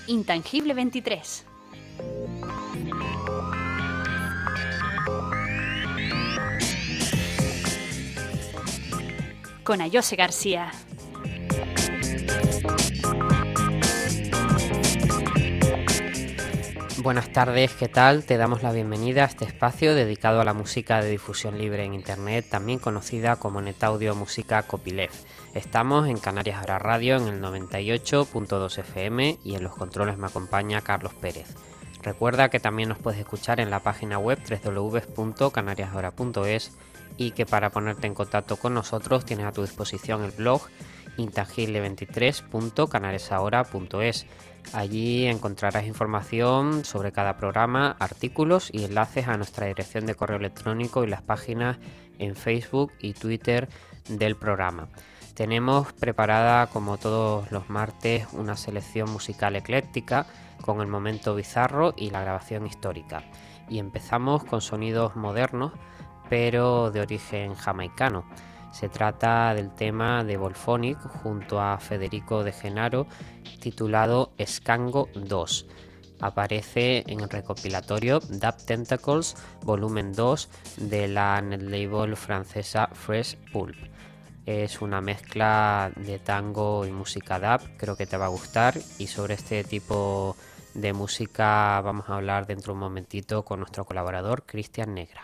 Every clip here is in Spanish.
Intangible 23. Con Ayose García. Buenas tardes, ¿qué tal? Te damos la bienvenida a este espacio dedicado a la música de difusión libre en Internet, también conocida como NetAudio Música Copyleft. Estamos en Canarias Ahora Radio en el 98.2 FM y en los controles me acompaña Carlos Pérez. Recuerda que también nos puedes escuchar en la página web www.canariasahora.es y que para ponerte en contacto con nosotros tienes a tu disposición el blog intangible23.canariasahora.es. Allí encontrarás información sobre cada programa, artículos y enlaces a nuestra dirección de correo electrónico y las páginas en Facebook y Twitter del programa. Tenemos preparada, como todos los martes, una selección musical ecléctica con el momento bizarro y la grabación histórica. Y empezamos con sonidos modernos, pero de origen jamaicano. Se trata del tema de Volphonic junto a Federico de Genaro, titulado Skango 2. Aparece en el recopilatorio Dub Tentacles volumen 2 de la netlabel francesa Fresh Pulp. Es una mezcla de tango y música dub, creo que te va a gustar, y sobre este tipo de música vamos a hablar dentro de un momentito con nuestro colaborador Cristian Negra.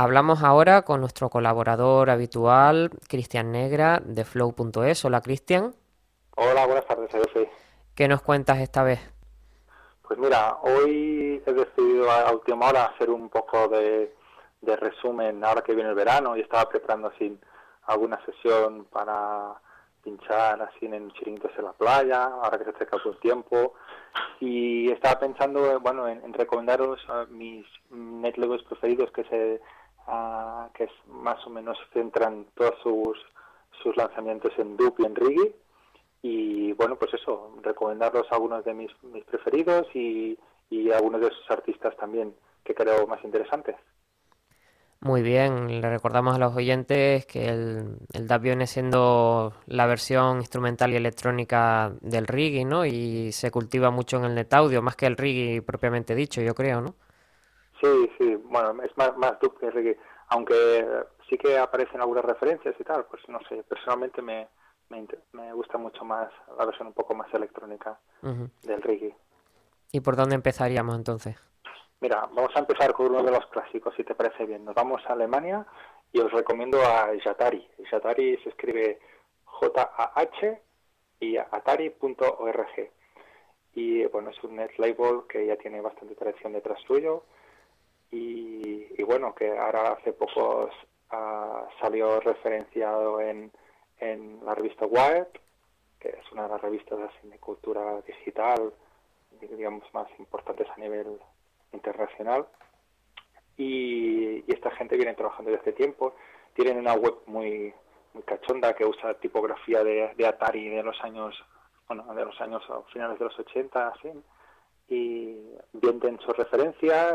Hablamos ahora con nuestro colaborador habitual, Cristian Negra, de Flow.es. Hola, Cristian. Hola, buenas tardes, soy. ¿Qué nos cuentas esta vez? Pues mira, hoy he decidido a última hora hacer un poco de resumen ahora que viene el verano y estaba preparando así alguna sesión para pinchar así en chiringuitos en la playa, ahora que se acerca el buen tiempo, y estaba pensando en recomendaros mis netlabels preferidos que más o menos centran todos sus lanzamientos en dub y en reggae. Y bueno, pues eso, recomendaros algunos de mis preferidos y algunos de sus artistas también que creo más interesantes. Muy bien, le recordamos a los oyentes que el dub viene siendo la versión instrumental y electrónica del reggae, ¿no? Y se cultiva mucho en el net audio, más que el reggae propiamente dicho, yo creo, ¿no? Sí, bueno, es más dub que reggae, aunque sí que aparecen algunas referencias y tal, pues no sé, personalmente me gusta mucho más la versión un poco más electrónica del reggae. ¿Y por dónde empezaríamos entonces? Mira, vamos a empezar con uno de los clásicos, si te parece bien. Nos vamos a Alemania y os recomiendo a Jatari. Jatari se escribe J-A-H y atari.org. Y bueno, es un net label que ya tiene bastante tradición detrás suyo y bueno, que ahora hace poco salió referenciado en la revista Wired, que es una de las revistas así de cultura digital, digamos, más importantes a nivel internacional, y esta gente viene trabajando desde hace tiempo. Tienen una web muy cachonda que usa tipografía de Atari de los años finales de los 80, así, y venden sus referencias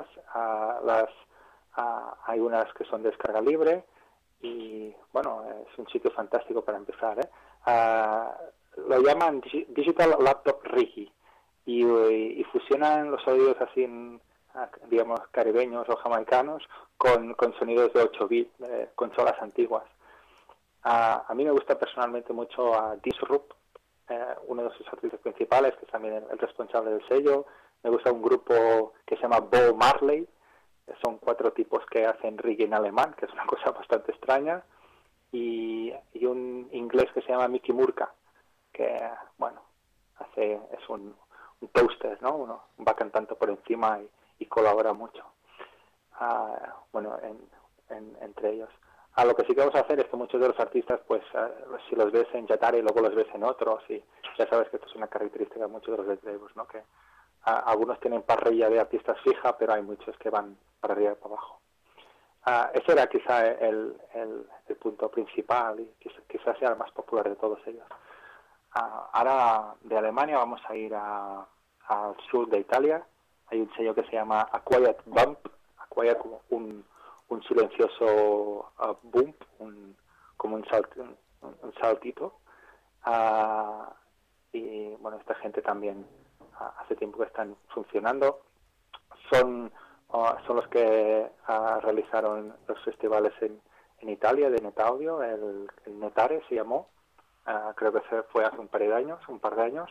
hay unas que son de descarga libre y bueno, es un sitio fantástico para empezar, lo llaman Digital Laptop Reggae y fusionan los sonidos así digamos caribeños o jamaicanos con sonidos de 8 bits, consolas antiguas. A mí me gusta personalmente mucho a Disrupt, uno de sus artistas principales, que es también el responsable del sello. Me gusta un grupo que se llama Bob Marley, son 4 tipos que hacen reggae en alemán, que es una cosa bastante extraña, y un inglés que se llama Mickey Murka, que bueno, es un toaster, ¿no? Va cantando por encima y colabora mucho, entre ellos. Lo que sí que vamos a hacer es que muchos de los artistas, pues si los ves en Jatari, luego los ves en otros, y ya sabes que esto es una característica de muchos de los labels, ¿no? Que algunos tienen parrilla de artistas fija, pero hay muchos que van para arriba y para abajo. Ese era quizá el punto principal y quizás sea el más popular de todos ellos. Ahora de Alemania vamos a ir al sur de Italia. Hay un sello que se llama A Quiet Bump, A Quiet como un silencioso bump, como un saltito. Y bueno, esta gente también hace tiempo que están funcionando. Son los que realizaron los festivales en Italia de Net Audio, el Netare se llamó, creo que fue hace un par de años.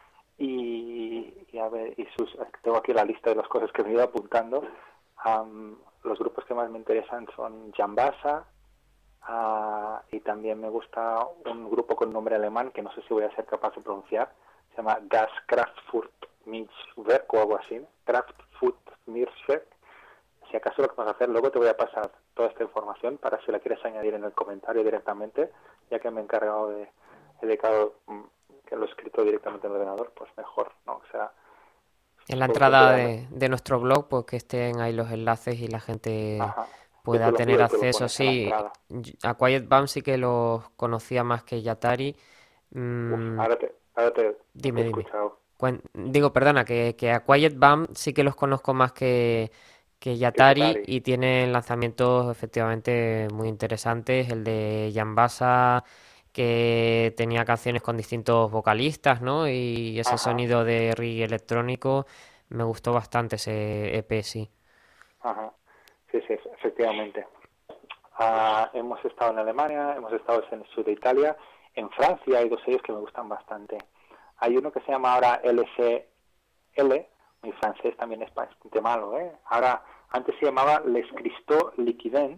Y a ver, tengo aquí la lista de las cosas que me he ido apuntando. Los grupos que más me interesan son Jambasa, y también me gusta un grupo con nombre alemán que no sé si voy a ser capaz de pronunciar, se llama Das Kraftfurt-Mischwerk o algo así, Kraftfurt-Mischwerk. Si acaso lo que vas a hacer, luego te voy a pasar toda esta información para si la quieres añadir en el comentario directamente, ya que me he encargado que lo he escrito directamente en el ordenador, pues mejor, ¿no? O sea, en la entrada de nuestro blog, pues que estén ahí los enlaces y la gente pueda tener acceso. Sí, a Quiet Bump sí que los conocía más que Jatari. Ahora te Dime. he escuchado. Digo, perdona, que a Quiet Bump sí que los conozco más que Jatari, y tienen lanzamientos efectivamente muy interesantes. El de Jambasa, que tenía canciones con distintos vocalistas, ¿no? Y ese sonido de reggae electrónico, me gustó bastante ese EP, sí. Sí, efectivamente. Hemos estado en Alemania, hemos estado en el sur de Italia. En Francia hay 2 sellos que me gustan bastante. Hay uno que se llama ahora LCL, mi francés también es bastante malo, ¿eh? Ahora, antes se llamaba Les Cristaux Liquident,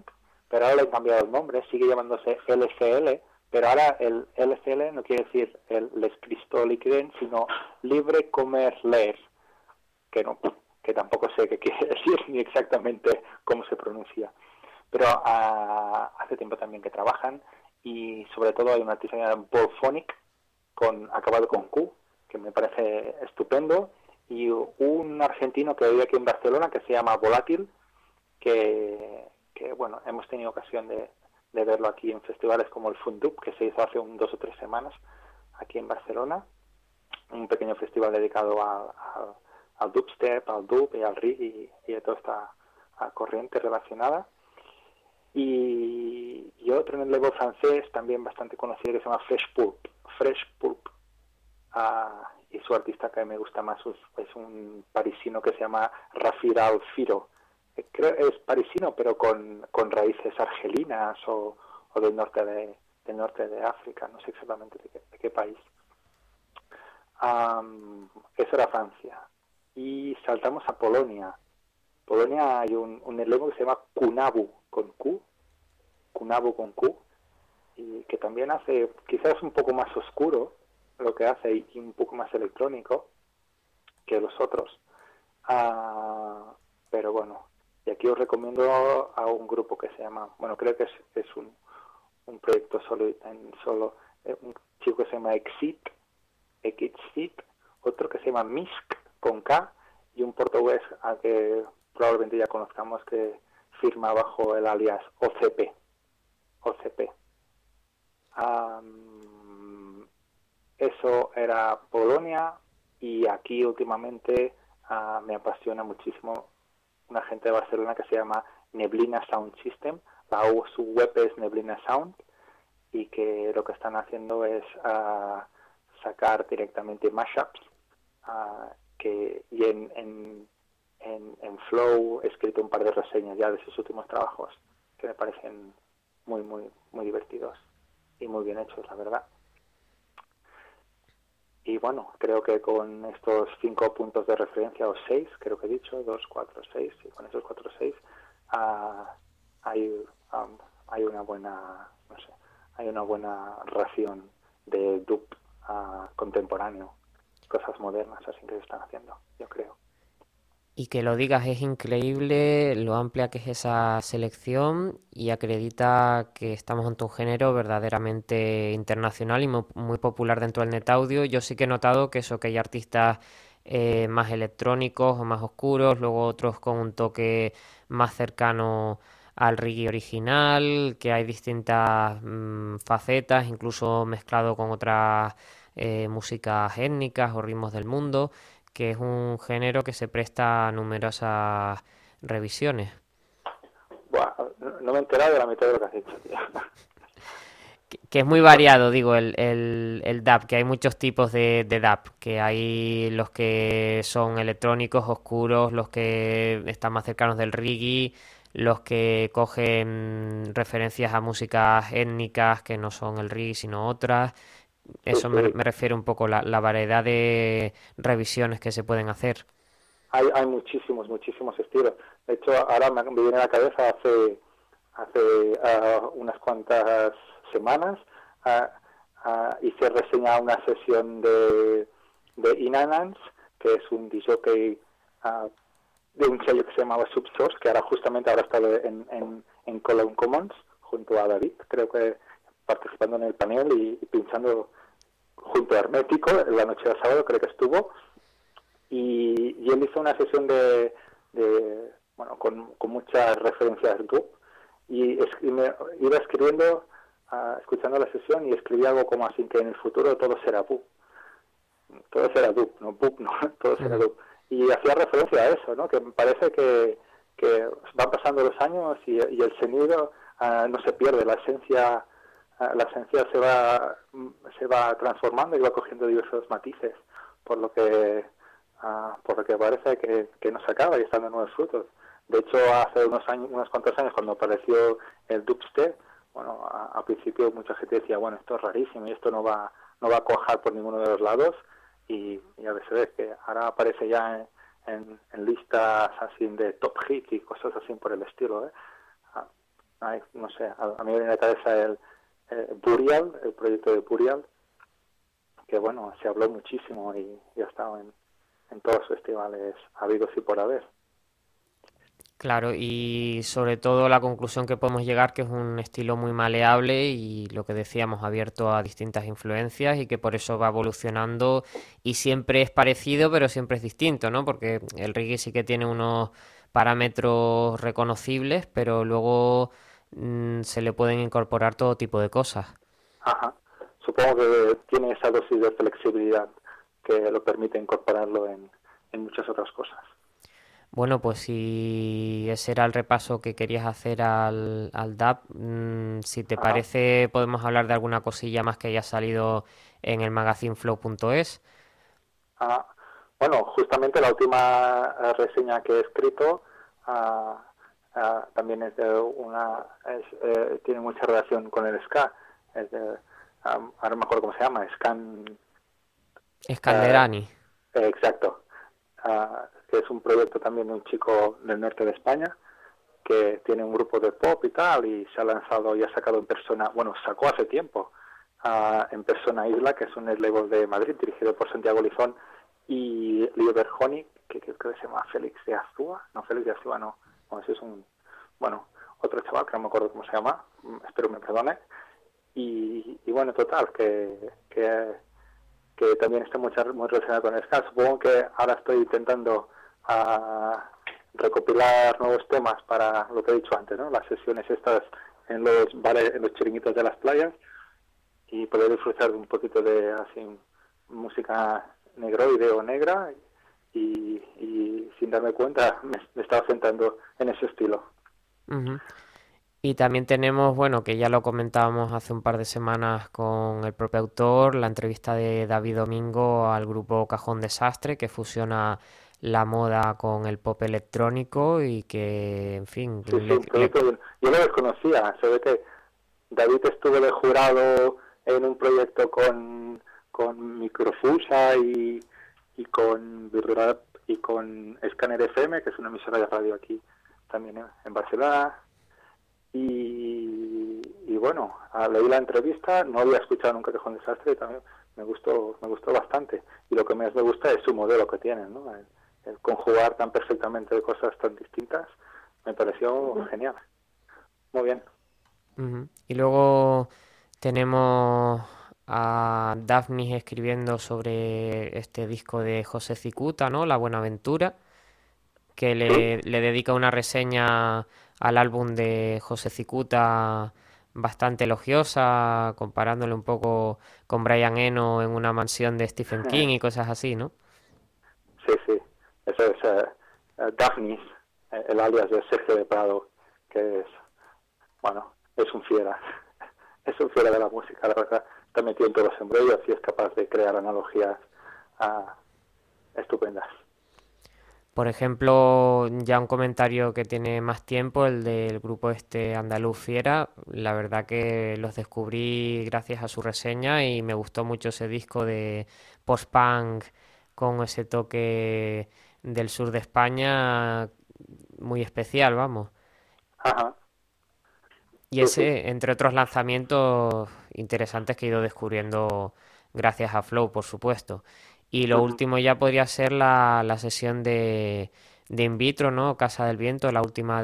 pero ahora le han cambiado el nombre, sigue llamándose LCL, pero ahora el LCL no quiere decir el Les Cristaux Liquiden, sino Libre Commerce Lair, que no, que tampoco sé qué quiere decir ni exactamente cómo se pronuncia. Pero hace tiempo también que trabajan, y sobre todo hay una artista llamada Volphonic, acabado con Q, que me parece estupendo, y un argentino que vive aquí en Barcelona que se llama Volátil, que bueno, hemos tenido ocasión de verlo aquí en festivales como el Fundup, que se hizo hace 2 o 3 semanas aquí en Barcelona, un pequeño festival dedicado al dubstep, al dub y al reggae y a toda esta corriente relacionada. Y otro en el label francés también bastante conocido que se llama Fresh Pulp, y su artista que me gusta más es un parisino que se llama Rafir Al-Firo. Creo es parisino pero con raíces argelinas o del norte de África, no sé exactamente de qué país. Eso era Francia. Y saltamos a Polonia. Polonia hay un elenco que se llama Kunabu con Q, y que también hace, quizás un poco más oscuro lo que hace y un poco más electrónico que los otros. Pero bueno, y aquí os recomiendo a un grupo que se llama, bueno, creo que es un proyecto solo, un chico que se llama Exit, otro que se llama Misk con K, y un portugués al que probablemente ya conozcamos que firma bajo el alias OCP. Eso era Polonia, y aquí últimamente me apasiona muchísimo una gente de Barcelona que se llama Neblina Sound System. Su web es Neblina Sound, y que lo que están haciendo es sacar directamente mashups, y en Flow he escrito un par de reseñas ya de sus últimos trabajos que me parecen muy, muy, muy divertidos y muy bien hechos, la verdad. Y bueno, creo que con estos 5 puntos de referencia, o 6, creo que he dicho, 2, 4, 6, y con esos 4 o 6 hay una buena, no sé, hay una buena ración de dub contemporáneo, cosas modernas así que se están haciendo, yo creo. Y que lo digas, es increíble lo amplia que es esa selección, y acredita que estamos ante un género verdaderamente internacional y muy popular dentro del net audio. Yo sí que he notado que hay artistas más electrónicos o más oscuros, luego otros con un toque más cercano al reggae original, que hay distintas facetas, incluso mezclado con otras músicas étnicas o ritmos del mundo, que es un género que se presta a numerosas revisiones. Buah, no me he enterado de la mitad de lo que has dicho, tío. Que es muy variado, digo, el dub, que hay muchos tipos de dub, que hay los que son electrónicos, oscuros, los que están más cercanos del reggae, los que cogen referencias a músicas étnicas que no son el reggae sino otras. Eso Sí. me refiere un poco a la variedad de revisiones que se pueden hacer. Hay muchísimos estilos. De hecho, ahora me viene a la cabeza hace unas cuantas semanas hice reseña una sesión de Inanance, que es un disjockey de un sello que se llamaba Subsource, que justamente ahora está en Cologne Commons junto a David, creo que participando en el panel y pinchando junto a Hermético la noche de sábado, creo que estuvo, y él hizo una sesión bueno, con muchas referencias dub, y me iba escribiendo, escuchando la sesión, y escribí algo como así, que en el futuro todo será dub, todo será dub, y hacía referencia a eso, ¿no? Que me parece que van pasando los años y el sonido no se pierde, la esencia se va transformando y va cogiendo diversos matices, por lo que parece que no se acaba y están de nuevos frutos. De hecho, hace unos cuantos años, cuando apareció el dubstep, bueno, al principio mucha gente decía, bueno, esto es rarísimo y esto no va a cuajar por ninguno de los lados, y a veces que ahora aparece ya en listas así de top hits y cosas así por el estilo, ¿eh? Ay, no sé, a mí me viene a la cabeza el Burial, el proyecto de Burial, que bueno, se habló muchísimo y ha estado en todos los festivales habidos y por haber. Claro, y sobre todo la conclusión que podemos llegar que es un estilo muy maleable y lo que decíamos, abierto a distintas influencias y que por eso va evolucionando y siempre es parecido, pero siempre es distinto, ¿no? Porque el reggae sí que tiene unos parámetros reconocibles, pero luego se le pueden incorporar todo tipo de cosas. Ajá. Supongo que tiene esa dosis de flexibilidad que lo permite incorporarlo en muchas otras cosas. Bueno, pues si ese era el repaso que querías hacer al DAP, si te Ajá. parece podemos hablar de alguna cosilla más que haya salido en el magazineflow.es. Ah, bueno, justamente la última reseña que he escrito también es de tiene mucha relación con el ska. Es de, ahora no me acuerdo cómo se llama, eh, Scanderani. exacto. Que es un proyecto también de un chico del norte de España que tiene un grupo de pop y tal y se ha lanzado y ha sacado en persona, bueno, sacó hace tiempo en Persona Isla, que es un label de Madrid dirigido por Santiago Lizón y Leo Berjoni, que creo que se llama Félix de Azúa, no, Félix de Azúa no, bueno, ese es otro chaval que no me acuerdo cómo se llama, espero me perdone, y bueno, total, que también está muy relacionado con el ska. Supongo que ahora estoy intentando recopilar nuevos temas para lo que he dicho antes, ¿no? Las sesiones estas en los chiringuitos de las playas y poder disfrutar de un poquito de así música negroide o negra y sin darme cuenta me estaba sentando en ese estilo. Ujú. Y también tenemos, bueno, que ya lo comentábamos hace un par de semanas con el propio autor, la entrevista de David Domingo al grupo Cajón Desastre, que fusiona la moda con el pop electrónico y que, en fin, Sí, sí, un proyecto, yo lo desconocía, se ve que David estuvo de jurado en un proyecto con Microfusa y con Virrap y con Scanner FM, que es una emisora de radio aquí también en Barcelona. Y bueno, leí la entrevista, no había escuchado nunca Cajón Desastre y también me gustó bastante. Y lo que más me gusta es su modelo que tienen, ¿no? El conjugar tan perfectamente de cosas tan distintas, me pareció genial. Muy bien. Ujú. Y luego tenemos a Daphnis escribiendo sobre este disco de José Cicuta, ¿no? La Buenaventura, que Sí, le dedica una reseña al álbum de José Cicuta bastante elogiosa, comparándole un poco con Brian Eno en una mansión de Stephen King y cosas así, ¿no? sí, sí. Eso es Daphnis, el alias de Sergio de Prado, que es, bueno, es un fiera. Es un fiera de la música, la verdad. Está metido en todos los embrollos y es capaz de crear analogías estupendas. Por ejemplo, ya un comentario que tiene más tiempo, el del grupo este Andaluz Fiera, la verdad que los descubrí gracias a su reseña y me gustó mucho ese disco de post-punk con ese toque del sur de España muy especial, vamos. Ajá, Y sí, sí. ese, entre otros lanzamientos interesantes que he ido descubriendo gracias a Flow, por supuesto. Y lo Uh-huh. último ya podría ser la sesión de In Vitro, ¿no? Casa del Viento, la última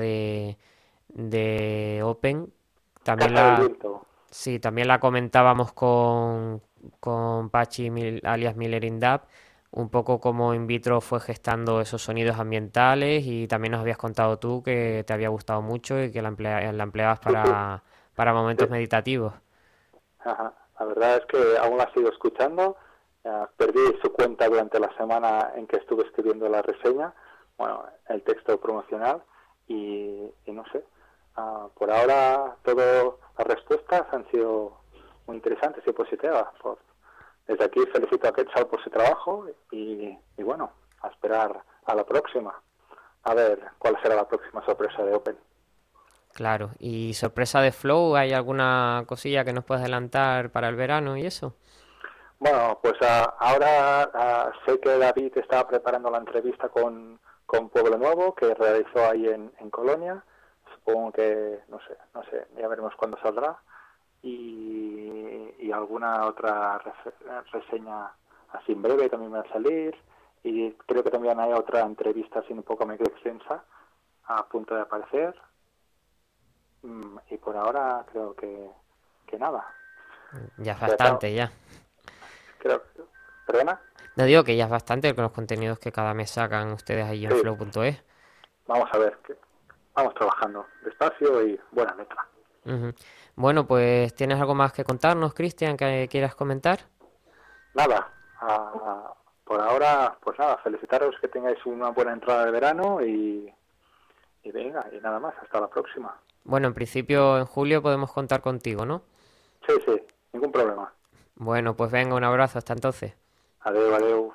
de Open. También Casa del la, Viento. sí, también la comentábamos con Pachi alias Miller in Dub, un poco cómo In Vitro fue gestando esos sonidos ambientales y también nos habías contado tú que te había gustado mucho y que la empleabas Sí, sí, para momentos sí. meditativos. Ajá. La verdad es que aún la sigo escuchando. Perdí su cuenta durante la semana en que estuve escribiendo la reseña, bueno, el texto promocional, y no sé. Por ahora, todas las respuestas han sido muy interesantes y positivas. Desde aquí felicito a Quetzal por su trabajo y bueno, a esperar a la próxima. A ver cuál será la próxima sorpresa de Open. Claro. ¿Y sorpresa de Flow? ¿Hay alguna cosilla que nos puedes adelantar para el verano y eso? Bueno, pues ahora sé que David estaba preparando la entrevista con Pueblo Nuevo, que realizó ahí en Colonia. supongo que, no sé, ya veremos cuándo saldrá. Y alguna otra reseña así en breve también va a salir. Y creo que también hay otra entrevista así un poco medio extensa a punto de aparecer. Y por ahora creo que nada. Ya es bastante, ya. Creo, ¿perdona? No digo que ya es bastante con los contenidos que cada mes sacan ustedes ahí en Sí. flow.es. Vamos a ver, vamos trabajando despacio y buena letra. Ujú. Bueno, pues ¿tienes algo más que contarnos, Cristian, que quieras comentar? Nada, por ahora, pues nada, felicitaros que tengáis una buena entrada de verano y venga, y nada más, hasta la próxima. Bueno, en principio en julio podemos contar contigo, ¿no? Sí, ningún problema. Bueno, pues venga, un abrazo, hasta entonces. Adeu.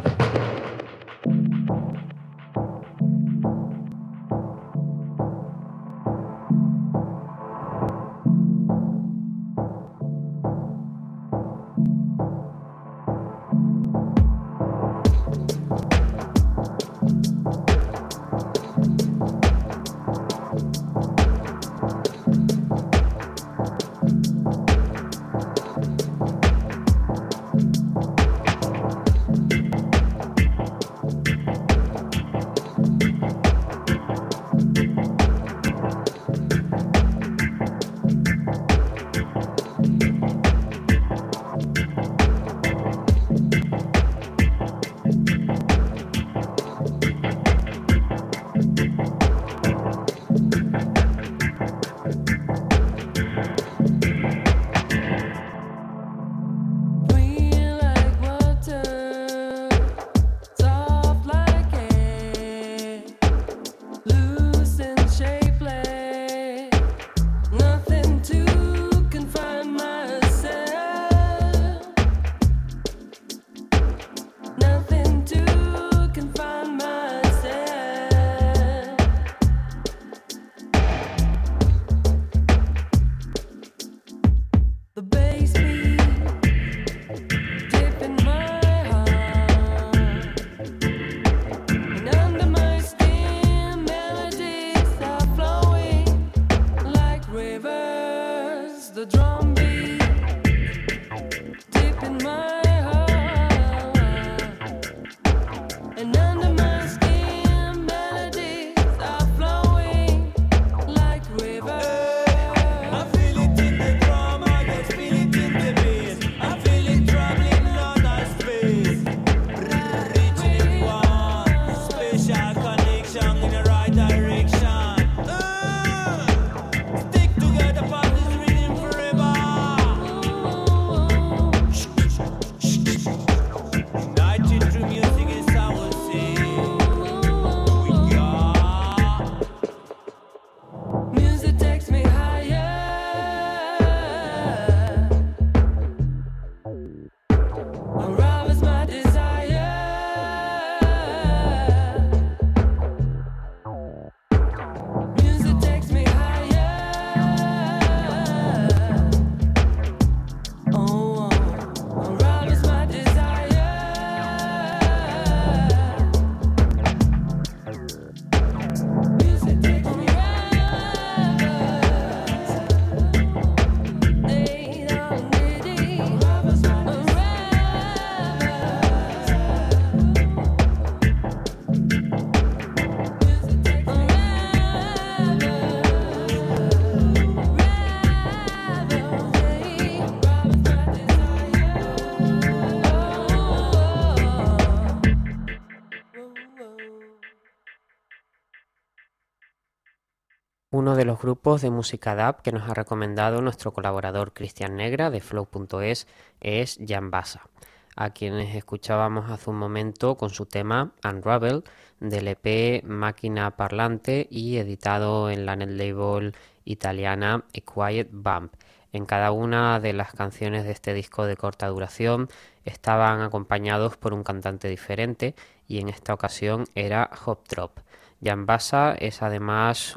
Uno de los grupos de música DAB que nos ha recomendado nuestro colaborador Cristian Negra de flow.es es Jambasa, a quienes escuchábamos hace un momento con su tema Unravel del EP Máquina Parlante y editado en la net label italiana A Quiet Bump. En cada una de las canciones de este disco de corta duración estaban acompañados por un cantante diferente y en esta ocasión era Hop Drop. Jambasa es además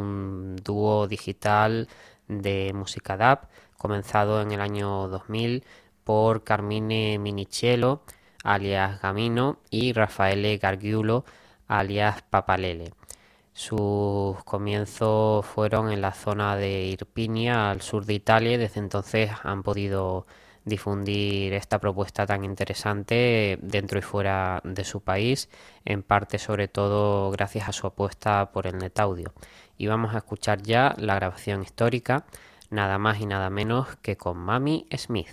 un dúo digital de música DAB comenzado en el año 2000 por Carmine Minicello alias Gamino y Raffaele Gargiulo alias Papalele. Sus comienzos fueron en la zona de Irpinia, al sur de Italia, y desde entonces han podido difundir esta propuesta tan interesante dentro y fuera de su país, en parte sobre todo gracias a su apuesta por el NetAudio. Y vamos a escuchar ya la grabación histórica, nada más y nada menos que con Mamie Smith.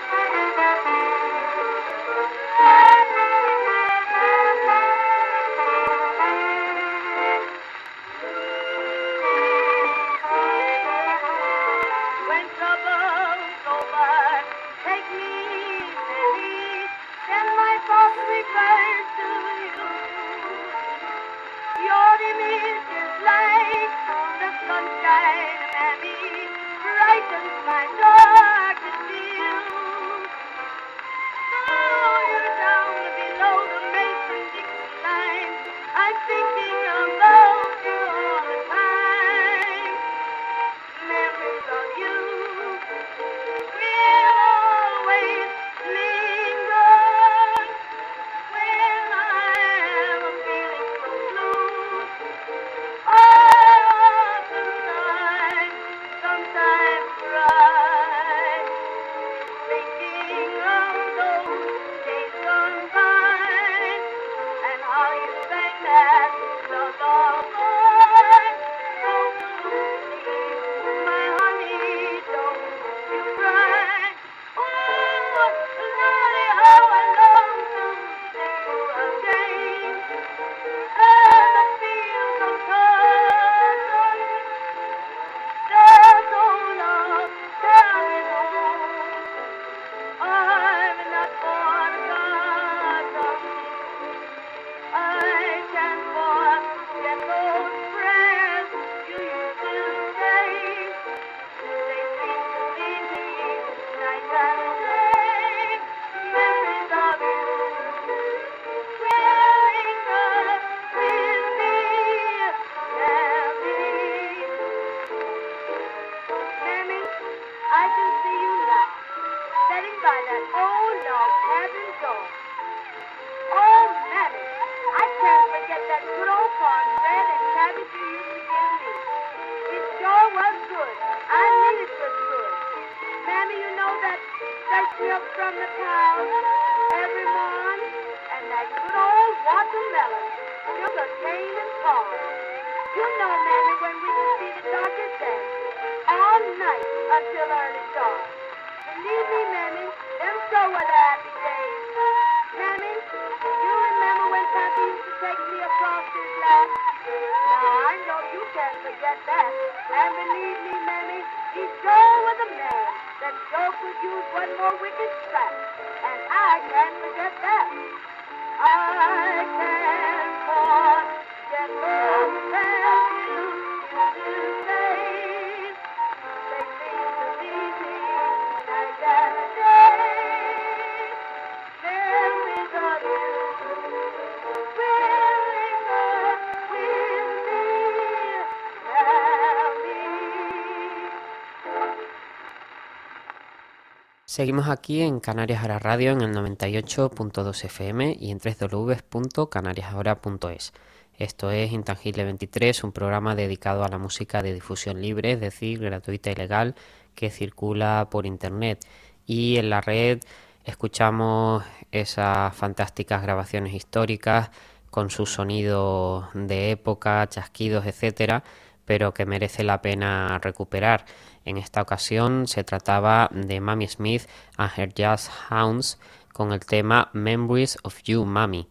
Seguimos aquí en Canarias Ahora Radio en el 98.2 FM y en www.canariasahora.es. Esto es Intangible 23, un programa dedicado a la música de difusión libre, es decir, gratuita y legal, que circula por internet. Y en la red escuchamos esas fantásticas grabaciones históricas con su sonido de época, chasquidos, etcétera, pero que merece la pena recuperar. En esta ocasión se trataba de Mamie Smith and Her Jazz Hounds con el tema Memories of You, Mamie.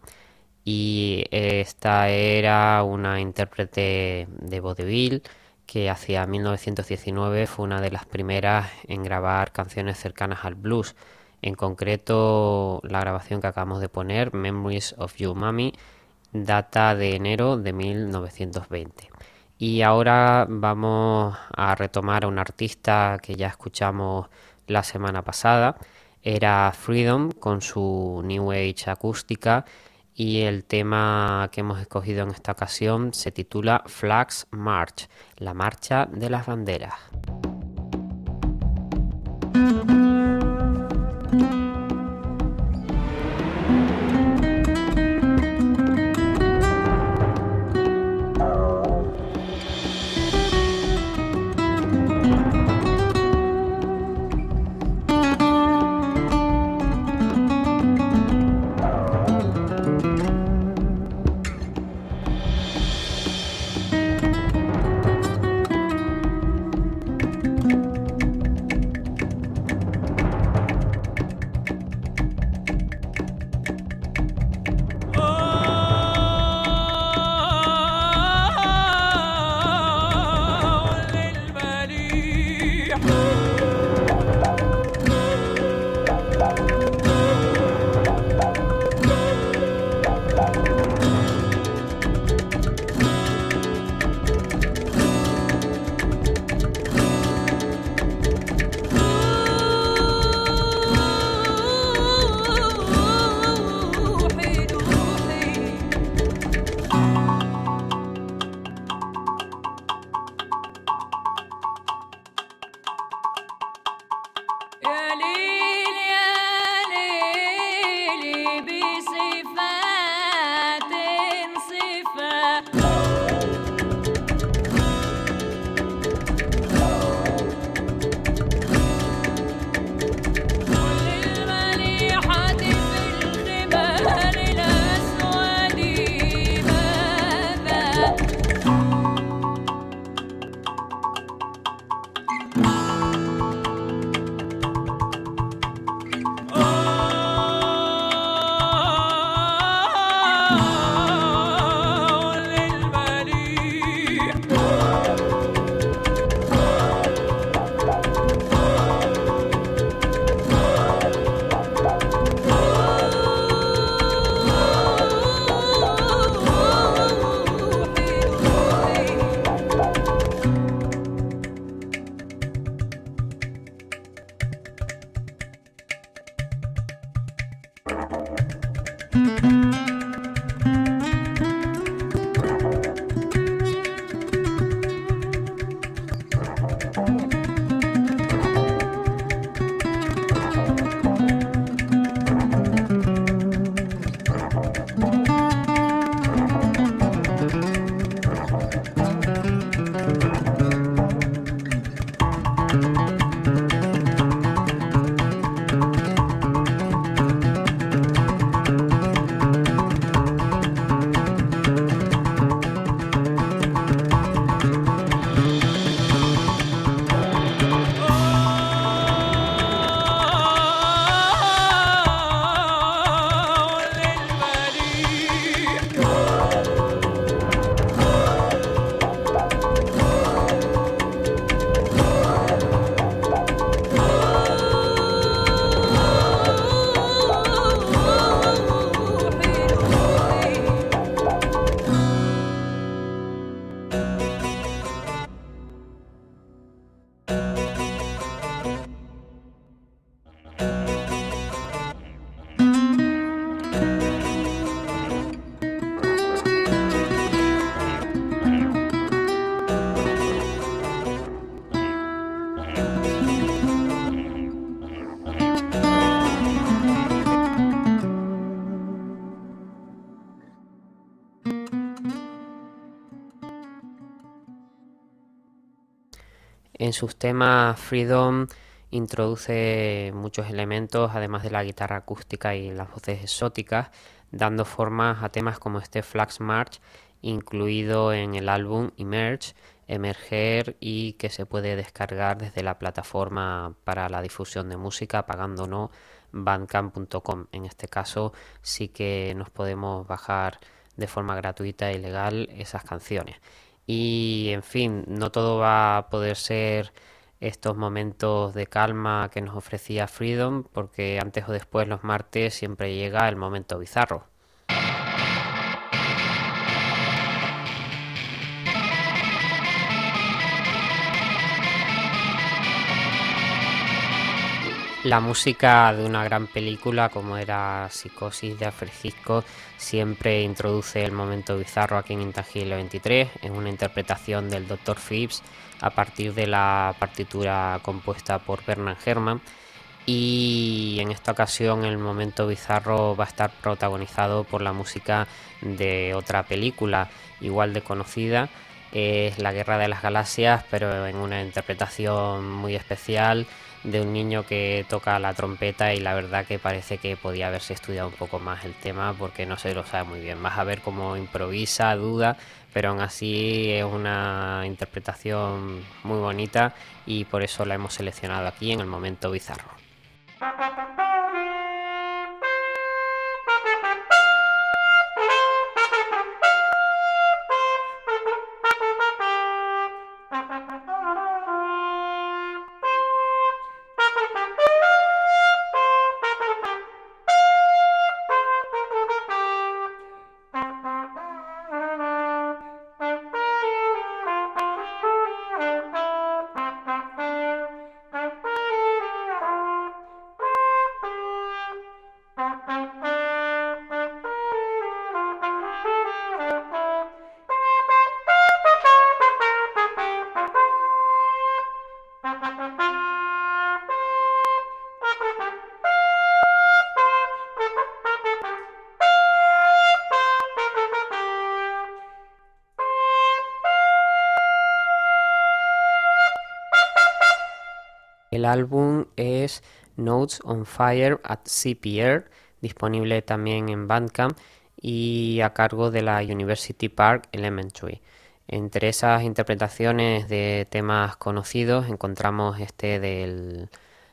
Y esta era una intérprete de vodevil que hacia 1919 fue una de las primeras en grabar canciones cercanas al blues. En concreto, la grabación que acabamos de poner, Memories of You, Mamie, data de enero de 1920. Y ahora vamos a retomar a un artista que ya escuchamos la semana pasada. Era Freedom con su New Age acústica y el tema que hemos escogido en esta ocasión se titula Flags March, la marcha de las banderas. En sus temas Freedom introduce muchos elementos, además de la guitarra acústica y las voces exóticas, dando formas a temas como este Flax March, incluido en el álbum Emerger, y que se puede descargar desde la plataforma para la difusión de música, pagando o no, bandcamp.com. En este caso sí que nos podemos bajar de forma gratuita y legal esas canciones. Y en fin, no todo va a poder ser estos momentos de calma que nos ofrecía Freedom, porque antes o después los martes siempre llega el momento bizarro. La música de una gran película como era Psicosis de Alfred Hitchcock siempre introduce el momento bizarro aquí en Intangible 23, en una interpretación del Dr. Phipps a partir de la partitura compuesta por Bernard Herrmann, y en esta ocasión el momento bizarro va a estar protagonizado por la música de otra película igual de conocida. Es La Guerra de las Galaxias, pero en una interpretación muy especial de un niño que toca la trompeta, y la verdad que parece que podía haberse estudiado un poco más el tema porque no se lo sabe muy bien. Vas a ver cómo improvisa, duda, pero aún así es una interpretación muy bonita y por eso la hemos seleccionado aquí en el momento bizarro. El álbum es Notes on Fire at CPR, disponible también en Bandcamp y a cargo de la University Park Elementary. Entre esas interpretaciones de temas conocidos encontramos este del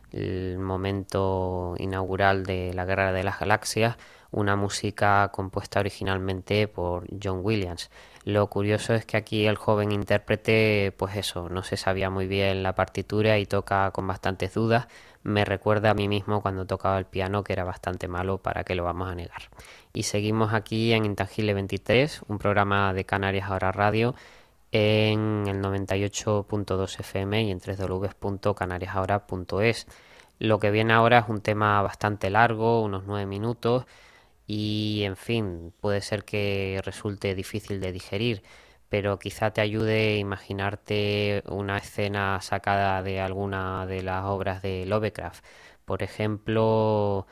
momento inaugural de la Guerra de las Galaxias, una música compuesta originalmente por John Williams. Lo curioso es que aquí el joven intérprete, pues eso, no se sabía muy bien la partitura y toca con bastantes dudas. Me recuerda a mí mismo cuando tocaba el piano, que era bastante malo, para qué lo vamos a negar. Y seguimos aquí en Intangible 23, un programa de Canarias Ahora Radio, en el 98.2 FM y en www.canariasahora.es. Lo que viene ahora es un tema bastante largo, unos 9 minutos, y en fin, puede ser que resulte difícil de digerir, pero quizá te ayude a imaginarte una escena sacada de alguna de las obras de Lovecraft. Por ejemplo,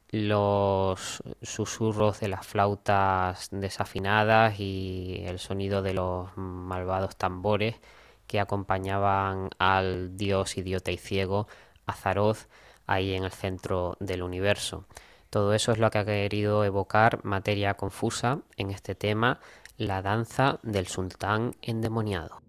los susurros de las flautas desafinadas y el sonido de los malvados tambores que acompañaban al dios idiota y ciego Azaroth ahí en el centro del universo. Todo eso es lo que ha querido evocar Materia Confusa en este tema, La danza del sultán endemoniado.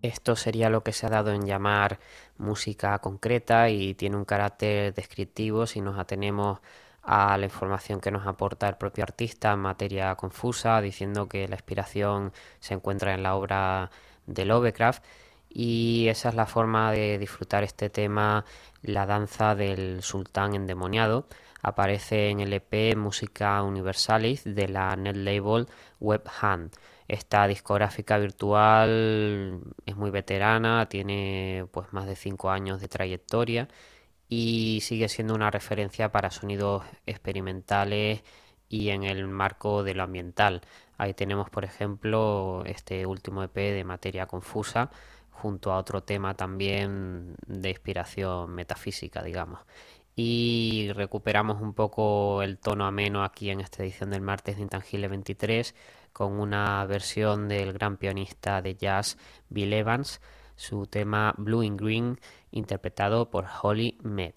Esto sería lo que se ha dado en llamar música concreta y tiene un carácter descriptivo si nos atenemos a la información que nos aporta el propio artista en materia confusa, diciendo que la inspiración se encuentra en la obra de Lovecraft, y esa es la forma de disfrutar este tema, la danza del sultán endemoniado. Aparece en el EP Música Universalis de la net label Web Hand. Esta discográfica virtual es muy veterana, tiene pues más de 5 años de trayectoria y sigue siendo una referencia para sonidos experimentales y en el marco de lo ambiental. Ahí tenemos, por ejemplo, este último EP de Materia Confusa, junto a otro tema también de inspiración metafísica, digamos. Y recuperamos un poco el tono ameno aquí en esta edición del martes de Intangible 23 con una versión del gran pianista de jazz Bill Evans, su tema Blue in Green, interpretado por Holly Mead.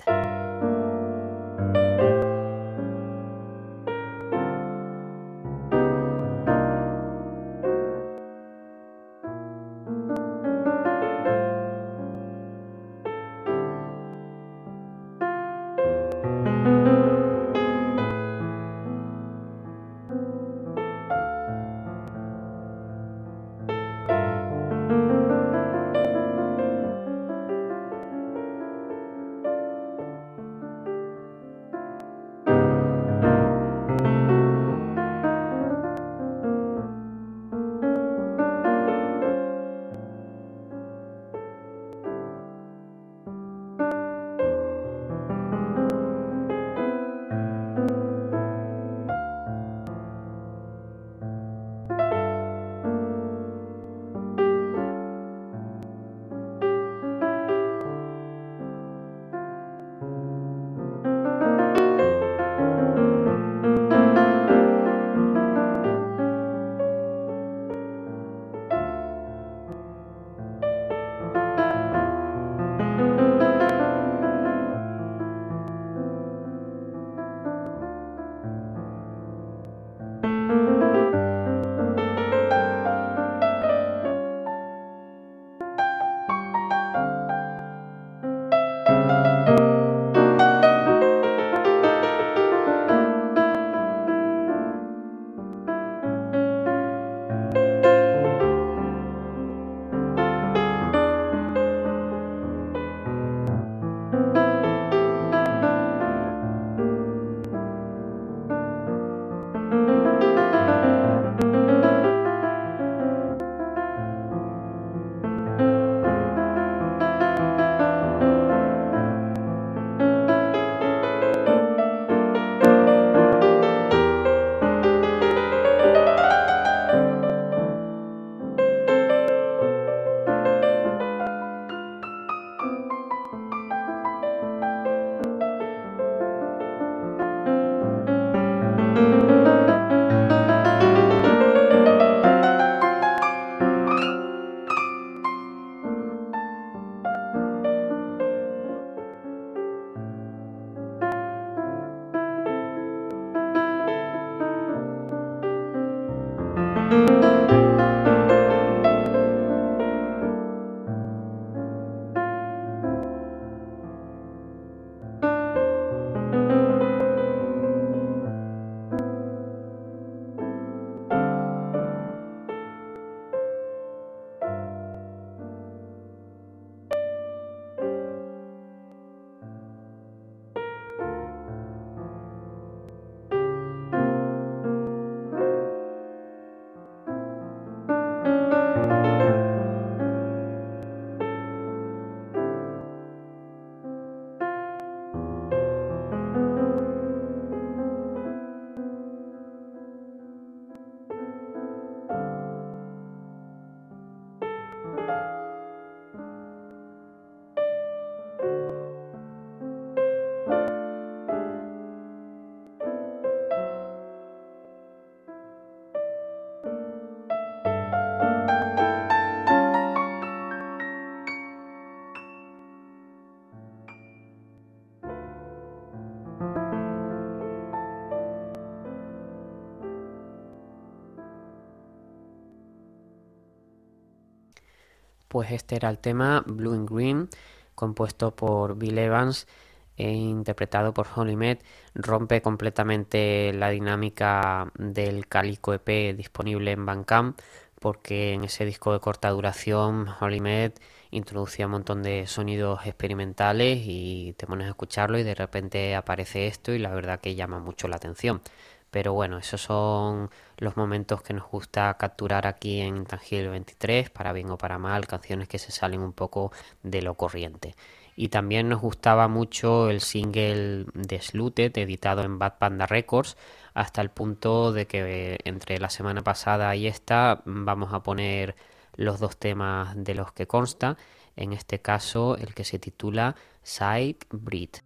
Pues este era el tema Blue and Green, compuesto por Bill Evans e interpretado por Holly Met. Rompe completamente la dinámica del Calico EP disponible en Bandcamp, porque en ese disco de corta duración Holly Met introducía un montón de sonidos experimentales y te pones a escucharlo y de repente aparece esto y la verdad que llama mucho la atención. Pero bueno, esos son los momentos que nos gusta capturar aquí en Intangible 23, para bien o para mal, canciones que se salen un poco de lo corriente. Y también nos gustaba mucho el single de Sluted, editado en Bad Panda Records, hasta el punto de que entre la semana pasada y esta vamos a poner los dos temas de los que consta, en este caso el que se titula Side Breed.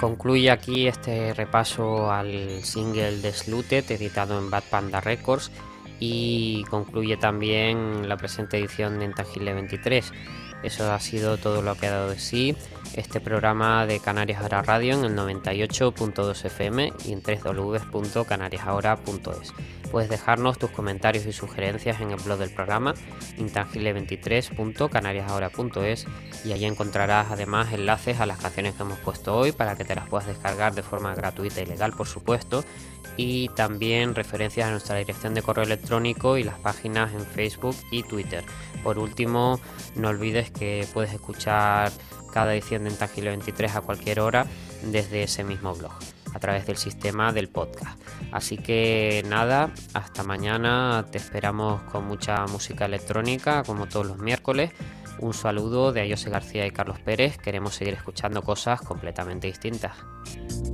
Concluye aquí este repaso al single de Sluted, editado en Bad Panda Records, y concluye también la presente edición de Intangible 23. Eso ha sido todo lo que ha dado de sí este programa de Canarias Ahora Radio en el 98.2 FM y en www.canariasahora.es. Puedes dejarnos tus comentarios y sugerencias en el blog del programa intangible23.canariasahora.es, y allí encontrarás además enlaces a las canciones que hemos puesto hoy para que te las puedas descargar de forma gratuita y legal, por supuesto, y también referencias a nuestra dirección de correo electrónico y las páginas en Facebook y Twitter. Por último, no olvides que puedes escuchar cada edición de Intangible 23 a cualquier hora desde ese mismo blog, a través del sistema del podcast. Así que nada, hasta mañana, te esperamos con mucha música electrónica como todos los miércoles. Un saludo de Ayose García y Carlos Pérez. Queremos seguir escuchando cosas completamente distintas.